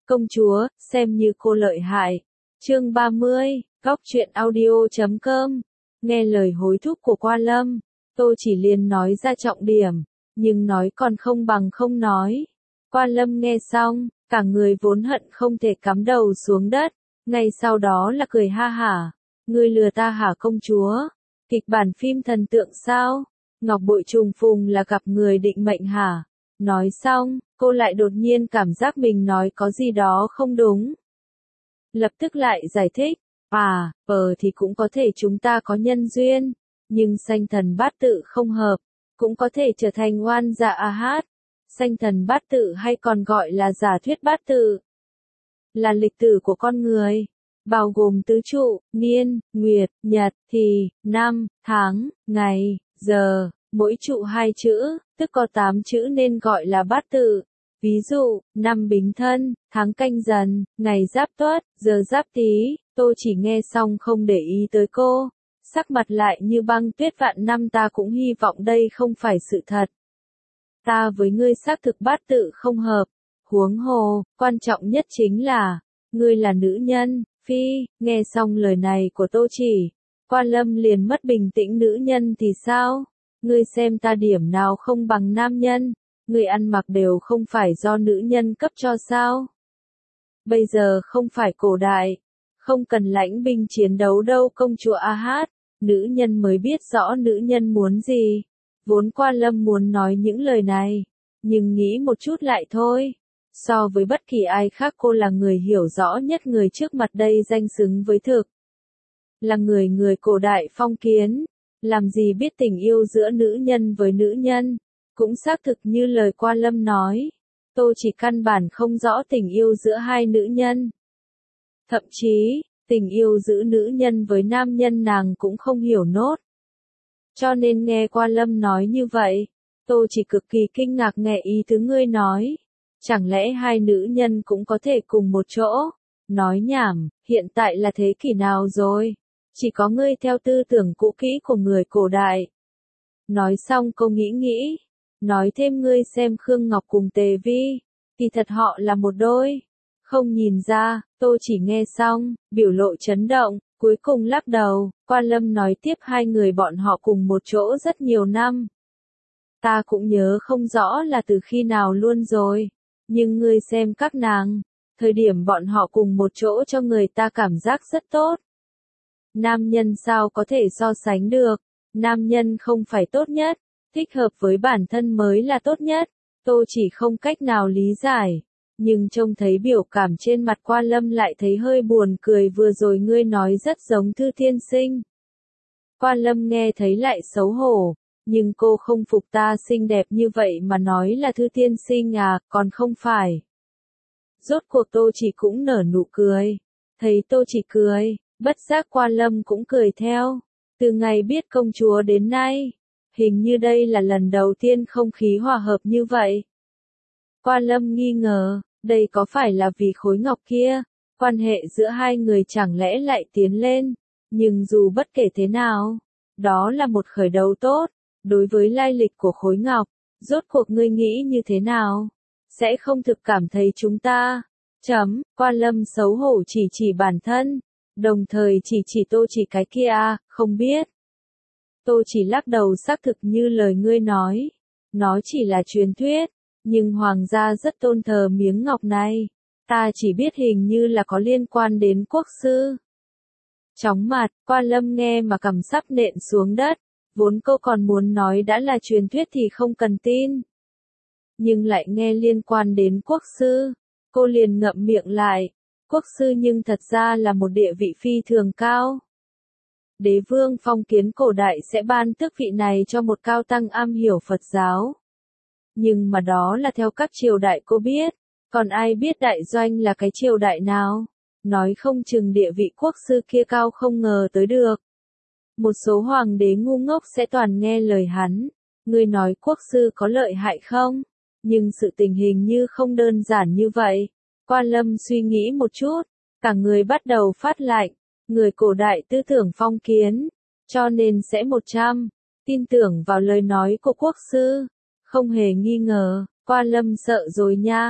Công chúa, xem như cô lợi hại. Chương 30, Góc truyện audio.com. Nghe lời hối thúc của Qua Lâm, Tô Chỉ liền nói ra trọng điểm, nhưng nói còn không bằng không nói. Qua Lâm nghe xong, cả người vốn hận không thể cắm đầu xuống đất, ngay sau đó là cười ha hả. Ngươi lừa ta hả công chúa? Kịch bản phim thần tượng sao? Ngọc bội trùng phùng là gặp người định mệnh hả? Nói xong, cô lại đột nhiên cảm giác mình nói có gì đó không đúng. Lập tức lại giải thích, thì cũng có thể chúng ta có nhân duyên, nhưng sanh thần bát tự không hợp, cũng có thể trở thành oan dạ hát. Sanh thần bát tự hay còn gọi là giả thuyết bát tự, là lịch tử của con người, bao gồm tứ trụ, niên, nguyệt, nhật, thì, năm, tháng, ngày, giờ, mỗi trụ 2 chữ, tức có 8 chữ nên gọi là bát tự. Ví dụ, năm Bính Thân, tháng Canh Dần, ngày Giáp Tuất, giờ Giáp Tý. Tôi chỉ nghe xong không để ý tới cô, sắc mặt lại như băng tuyết. Vạn năm ta cũng hy vọng đây không phải sự thật. Ta với ngươi xác thực bát tự không hợp, huống hồ, quan trọng nhất chính là, ngươi là nữ nhân. Phi, nghe xong lời này của Tô Chỉ, Qua Lâm liền mất bình tĩnh. Nữ nhân thì sao? Ngươi xem ta điểm nào không bằng nam nhân? Ngươi ăn mặc đều không phải do nữ nhân cấp cho sao? Bây giờ không phải cổ đại, không cần lãnh binh chiến đấu đâu công chúa a hát, nữ nhân mới biết rõ nữ nhân muốn gì. Vốn Qua Lâm muốn nói những lời này, nhưng nghĩ một chút lại thôi. So với bất kỳ ai khác cô là người hiểu rõ nhất người trước mặt đây, danh xứng với thực. Là người cổ đại phong kiến, làm gì biết tình yêu giữa nữ nhân với nữ nhân. Cũng xác thực như lời Qua Lâm nói, Tô Chỉ căn bản không rõ tình yêu giữa hai nữ nhân. Thậm chí, tình yêu giữa nữ nhân với nam nhân nàng cũng không hiểu nốt. Cho nên nghe Qua Lâm nói như vậy, Tô Chỉ cực kỳ kinh ngạc nghe ý tứ ngươi nói. Chẳng lẽ hai nữ nhân cũng có thể cùng một chỗ? Nói nhảm, hiện tại là thế kỷ nào rồi? Chỉ có ngươi theo tư tưởng cũ kỹ của người cổ đại. Nói xong cô nghĩ. Nói thêm ngươi xem Khương Ngọc cùng Tề Vi, thì thật họ là một đôi. Không nhìn ra, Tô Chỉ nghe xong, biểu lộ chấn động, cuối cùng lắc đầu. Qua Lâm nói tiếp hai người bọn họ cùng một chỗ rất nhiều năm. Ta cũng nhớ không rõ là từ khi nào luôn rồi. Nhưng ngươi xem các nàng, thời điểm bọn họ cùng một chỗ cho người ta cảm giác rất tốt. Nam nhân sao có thể so sánh được, nam nhân không phải tốt nhất, thích hợp với bản thân mới là tốt nhất. Tô Chỉ không cách nào lý giải, nhưng trông thấy biểu cảm trên mặt Qua Lâm lại thấy hơi buồn cười. Vừa rồi ngươi nói rất giống Thư Thiên Sinh. Qua Lâm nghe thấy lại xấu hổ, nhưng cô không phục ta xinh đẹp như vậy mà nói là Thư Thiên Sinh à, còn không phải. Rốt cuộc Tô Chỉ cũng nở nụ cười, thấy Tô Chỉ cười, bất giác Qua Lâm cũng cười theo. Từ ngày biết công chúa đến nay, hình như đây là lần đầu tiên không khí hòa hợp như vậy. Qua Lâm nghi ngờ, đây có phải là vì khối ngọc kia, quan hệ giữa hai người chẳng lẽ lại tiến lên, nhưng dù bất kể thế nào, đó là một khởi đầu tốt. Đối với lai lịch của khối ngọc, rốt cuộc ngươi nghĩ như thế nào? Sẽ không thực cảm thấy chúng ta. Qua Lâm xấu hổ chỉ bản thân, đồng thời chỉ Tô Chỉ cái kia không biết. Tô Chỉ lắc đầu xác thực như lời ngươi nói. Nó chỉ là truyền thuyết, nhưng hoàng gia rất tôn thờ miếng ngọc này. Ta chỉ biết hình như là có liên quan đến quốc sư. Chóng mặt, Qua Lâm nghe mà cằm sắp nện xuống đất. Vốn cô còn muốn nói đã là truyền thuyết thì không cần tin. Nhưng lại nghe liên quan đến quốc sư, cô liền ngậm miệng lại. Quốc sư nhưng thật ra là một địa vị phi thường cao. Đế vương phong kiến cổ đại sẽ ban tước vị này cho một cao tăng am hiểu Phật giáo. Nhưng mà đó là theo các triều đại cô biết, còn ai biết đại doanh là cái triều đại nào? Nói không chừng địa vị quốc sư kia cao không ngờ tới được. Một số hoàng đế ngu ngốc sẽ toàn nghe lời hắn. Ngươi nói quốc sư có lợi hại không? Nhưng sự tình hình như không đơn giản như vậy. Qua Lâm suy nghĩ một chút, cả người bắt đầu phát lạnh. Người cổ đại tư tưởng phong kiến, cho nên sẽ 100 tin tưởng vào lời nói của quốc sư. Không hề nghi ngờ, Qua Lâm sợ rồi nha.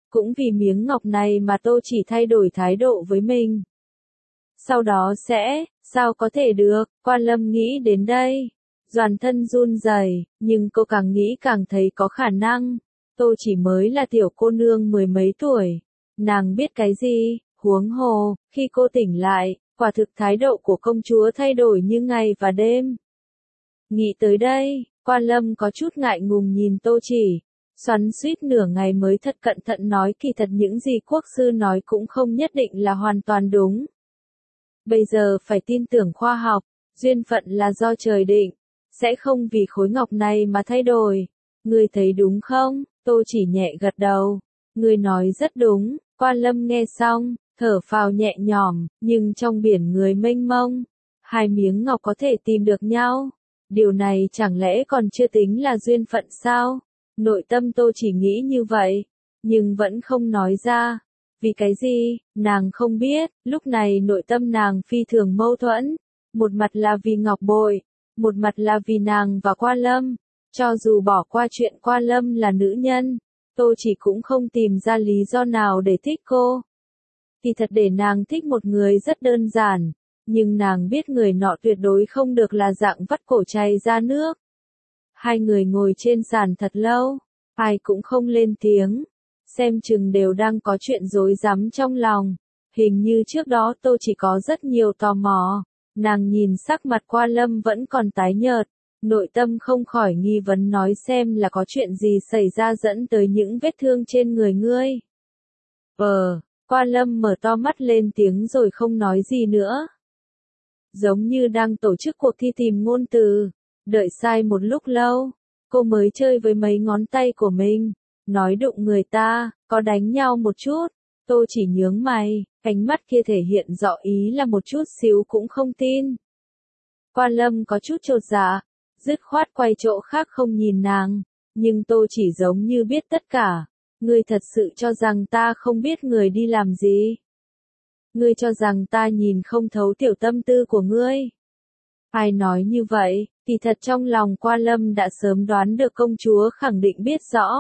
cũng vì miếng ngọc này mà Tô chỉ thay đổi thái độ với mình. Sau đó sẽ, sao có thể được, Quan Lâm nghĩ đến đây. Toàn thân run rẩy, nhưng cô càng nghĩ càng thấy có khả năng. Tô chỉ mới là tiểu cô nương mười mấy tuổi. Nàng biết cái gì, huống hồ, khi cô tỉnh lại, quả thực thái độ của công chúa thay đổi như ngày và đêm. Nghĩ tới đây, Quan Lâm có chút ngại ngùng nhìn Tô chỉ. Xoắn suýt nửa ngày mới thật cẩn thận nói kỳ thật những gì quốc sư nói cũng không nhất định là hoàn toàn đúng. Bây giờ phải tin tưởng khoa học, duyên phận là do trời định, sẽ không vì khối ngọc này mà thay đổi. Ngươi thấy đúng không? Tô chỉ nhẹ gật đầu. Ngươi nói rất đúng. Quan Lâm nghe xong, thở phào nhẹ nhõm, nhưng trong biển người mênh mông, hai miếng ngọc có thể tìm được nhau. Điều này chẳng lẽ còn chưa tính là duyên phận sao? Nội tâm Tô chỉ nghĩ như vậy, nhưng vẫn không nói ra. Vì cái gì, nàng không biết, lúc này nội tâm nàng phi thường mâu thuẫn. Một mặt là vì ngọc bội, một mặt là vì nàng và Quan Lâm. Cho dù bỏ qua chuyện Quan Lâm là nữ nhân, Tô chỉ cũng không tìm ra lý do nào để thích cô. Thì thật để nàng thích một người rất đơn giản, nhưng nàng biết người nọ tuyệt đối không được là dạng vắt cổ chay ra nước. Hai người ngồi trên sàn thật lâu, ai cũng không lên tiếng, xem chừng đều đang có chuyện rối rắm trong lòng. Hình như trước đó Tô chỉ có rất nhiều tò mò, nàng nhìn sắc mặt Quan Lâm vẫn còn tái nhợt, nội tâm không khỏi nghi vấn nói xem là có chuyện gì xảy ra dẫn tới những vết thương trên người ngươi. Quan Lâm mở to mắt lên tiếng rồi không nói gì nữa. Giống như đang tổ chức cuộc thi tìm ngôn từ, đợi sai một lúc lâu, cô mới chơi với mấy ngón tay của mình, nói đụng người ta, có đánh nhau một chút. Tô chỉ nhướng mày, ánh mắt kia thể hiện rõ ý là một chút xíu cũng không tin. Quan Lâm có chút chột dạ, dứt khoát quay chỗ khác không nhìn nàng, nhưng Tô chỉ giống như biết tất cả. Ngươi thật sự cho rằng ta không biết người đi làm gì? Ngươi cho rằng ta nhìn không thấu tiểu tâm tư của ngươi? Ai nói như vậy, thì thật trong lòng Quan Lâm đã sớm đoán được công chúa khẳng định biết rõ.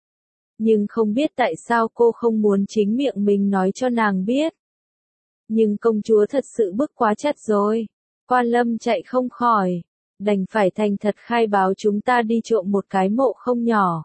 Nhưng không biết tại sao cô không muốn chính miệng mình nói cho nàng biết. Nhưng công chúa thật sự bức quá chặt rồi. Quan Lâm chạy không khỏi, đành phải thành thật khai báo chúng ta đi trộm một cái mộ không nhỏ.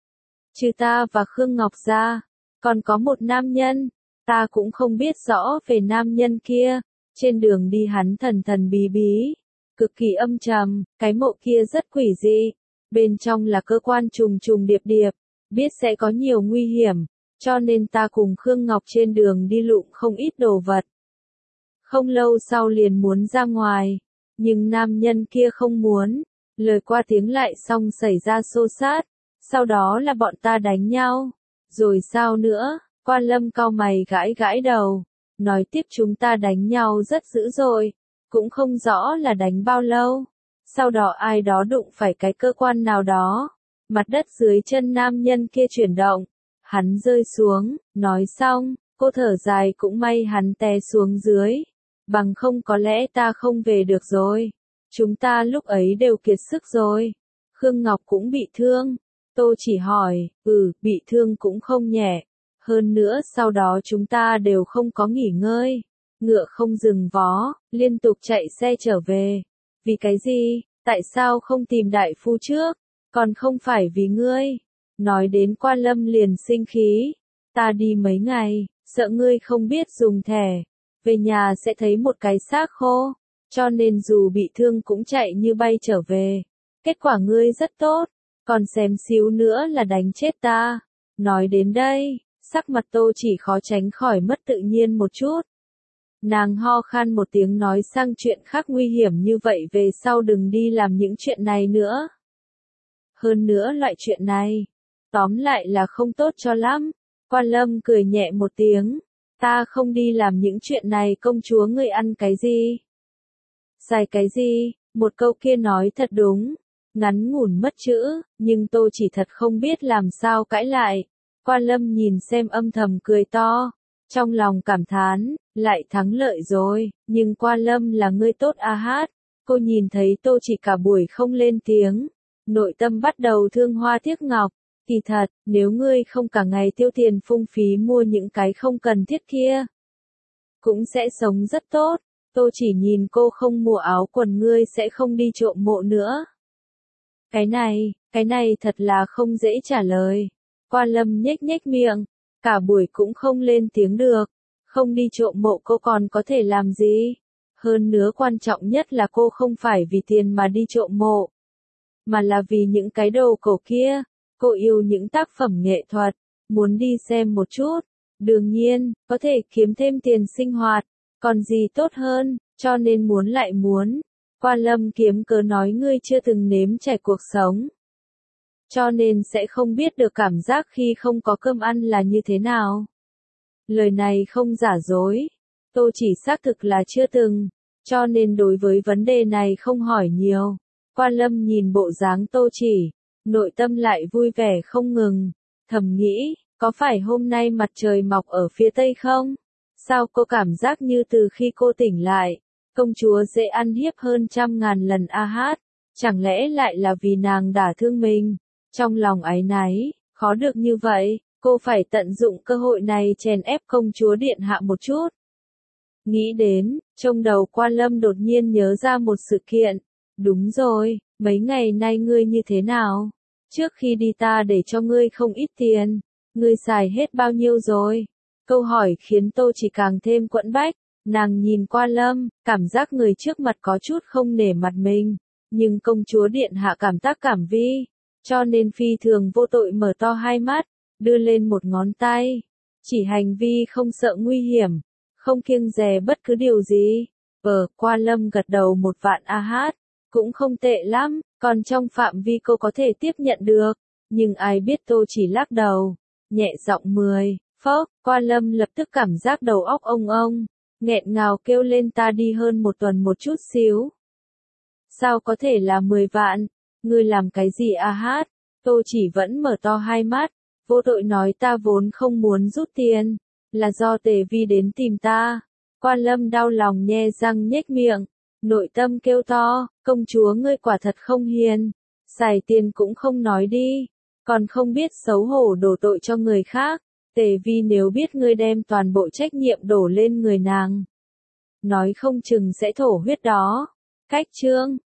Trừ ta và Khương Ngọc ra, còn có một nam nhân, ta cũng không biết rõ về nam nhân kia. Trên đường đi hắn thần thần bí bí, cực kỳ âm trầm, cái mộ kia rất quỷ dị, bên trong là cơ quan trùng trùng điệp điệp, biết sẽ có nhiều nguy hiểm, cho nên ta cùng Khương Ngọc trên đường đi lụm không ít đồ vật. Không lâu sau liền muốn ra ngoài, nhưng nam nhân kia không muốn, lời qua tiếng lại xong xảy ra xô xát. Sau đó là bọn ta đánh nhau. Rồi sao nữa? Quan Lâm cau mày gãi gãi đầu. Nói tiếp chúng ta đánh nhau rất dữ dội. Cũng không rõ là đánh bao lâu. Sau đó ai đó đụng phải cái cơ quan nào đó. Mặt đất dưới chân nam nhân kia chuyển động. Hắn rơi xuống. Nói xong, cô thở dài cũng may hắn té xuống dưới. Bằng không có lẽ ta không về được rồi. Chúng ta lúc ấy đều kiệt sức rồi. Khương Ngọc cũng bị thương. Tô chỉ hỏi, bị thương cũng không nhẹ. Hơn nữa sau đó chúng ta đều không có nghỉ ngơi. Ngựa không dừng vó, liên tục chạy xe trở về. Vì cái gì? Tại sao không tìm đại phu trước? Còn không phải vì ngươi. Nói đến Quan Lâm liền sinh khí. Ta đi mấy ngày, sợ ngươi không biết dùng thẻ. Về nhà sẽ thấy một cái xác khô. Cho nên dù bị thương cũng chạy như bay trở về. Kết quả ngươi rất tốt. Còn xém xíu nữa là đánh chết ta. Nói đến đây, sắc mặt Tô chỉ khó tránh khỏi mất tự nhiên một chút. Nàng ho khan một tiếng nói sang chuyện khác nguy hiểm như vậy về sau đừng đi làm những chuyện này nữa. Hơn nữa loại chuyện này, tóm lại là không tốt cho lắm. Quan Lâm cười nhẹ một tiếng. Ta không đi làm những chuyện này công chúa ngươi ăn cái gì? Xài cái gì? Một câu kia nói thật đúng. Ngắn ngủn mất chữ, nhưng Tô chỉ thật không biết làm sao cãi lại. Quan Lâm nhìn xem âm thầm cười to, trong lòng cảm thán, lại thắng lợi rồi, nhưng Quan Lâm là người tốt a hát. Cô nhìn thấy Tô chỉ cả buổi không lên tiếng, nội tâm bắt đầu thương hoa tiếc ngọc, Kỳ thật, nếu ngươi không cả ngày tiêu tiền phung phí mua những cái không cần thiết kia, cũng sẽ sống rất tốt. Tôi chỉ nhìn cô không mua áo quần ngươi sẽ không đi trộm mộ nữa. Cái này thật là không dễ trả lời. Qua Lâm nhếch nhếch miệng, cả buổi cũng không lên tiếng được. Không đi trộm mộ cô còn có thể làm gì? Hơn nữa quan trọng nhất là cô không phải vì tiền mà đi trộm mộ, mà là vì những cái đồ cổ kia. Cô yêu những tác phẩm nghệ thuật, muốn đi xem một chút. Đương nhiên, có thể kiếm thêm tiền sinh hoạt, còn gì tốt hơn, cho nên muốn lại muốn. Qua Lâm kiếm cớ nói ngươi chưa từng nếm trải cuộc sống, cho nên sẽ không biết được cảm giác khi không có cơm ăn là như thế nào. Lời này không giả dối, tôi chỉ xác thực là chưa từng, cho nên đối với vấn đề này không hỏi nhiều. Qua Lâm nhìn bộ dáng Tô Chỉ, nội tâm lại vui vẻ không ngừng, thầm nghĩ, có phải hôm nay mặt trời mọc ở phía tây không? Sao cô cảm giác như từ khi cô tỉnh lại, công chúa dễ ăn hiếp hơn 100.000 lần a hát, chẳng lẽ lại là vì nàng đả thương mình? Trong lòng áy náy, khó được như vậy, cô phải tận dụng cơ hội này chèn ép công chúa điện hạ một chút. Nghĩ đến, trong đầu Qua Lâm đột nhiên nhớ ra một sự kiện. Đúng rồi, mấy ngày nay ngươi như thế nào? Trước khi đi ta để cho ngươi không ít tiền, ngươi xài hết bao nhiêu rồi? Câu hỏi khiến Tô Chỉ càng thêm quẫn bách, nàng nhìn Qua Lâm, cảm giác người trước mặt có chút không nể mặt mình, nhưng công chúa điện hạ cảm tác cảm vi, cho nên phi thường vô tội mở to hai mắt, đưa lên một ngón tay, chỉ hành vi không sợ nguy hiểm, không kiêng dè bất cứ điều gì. Qua Lâm gật đầu 1.000.000 AH, cũng không tệ lắm, còn trong phạm vi cô có thể tiếp nhận được, nhưng ai biết Tô Chỉ lắc đầu, nhẹ giọng 10, phốc, Qua Lâm lập tức cảm giác đầu óc ông, nghẹn ngào kêu lên ta đi hơn một tuần một chút xíu. Sao có thể là 10 vạn, ngươi làm cái gì AH? Tô Chỉ vẫn mở to hai mắt, vô tội nói ta vốn không muốn rút tiền, là do Tề Vi đến tìm ta. Qua Lâm đau lòng nhe răng nhếch miệng, nội tâm kêu to, công chúa ngươi quả thật không hiền, xài tiền cũng không nói đi, còn không biết xấu hổ đổ tội cho người khác. Tề Vi nếu biết ngươi đem toàn bộ trách nhiệm đổ lên người nàng, nói không chừng sẽ thổ huyết đó. Cách chương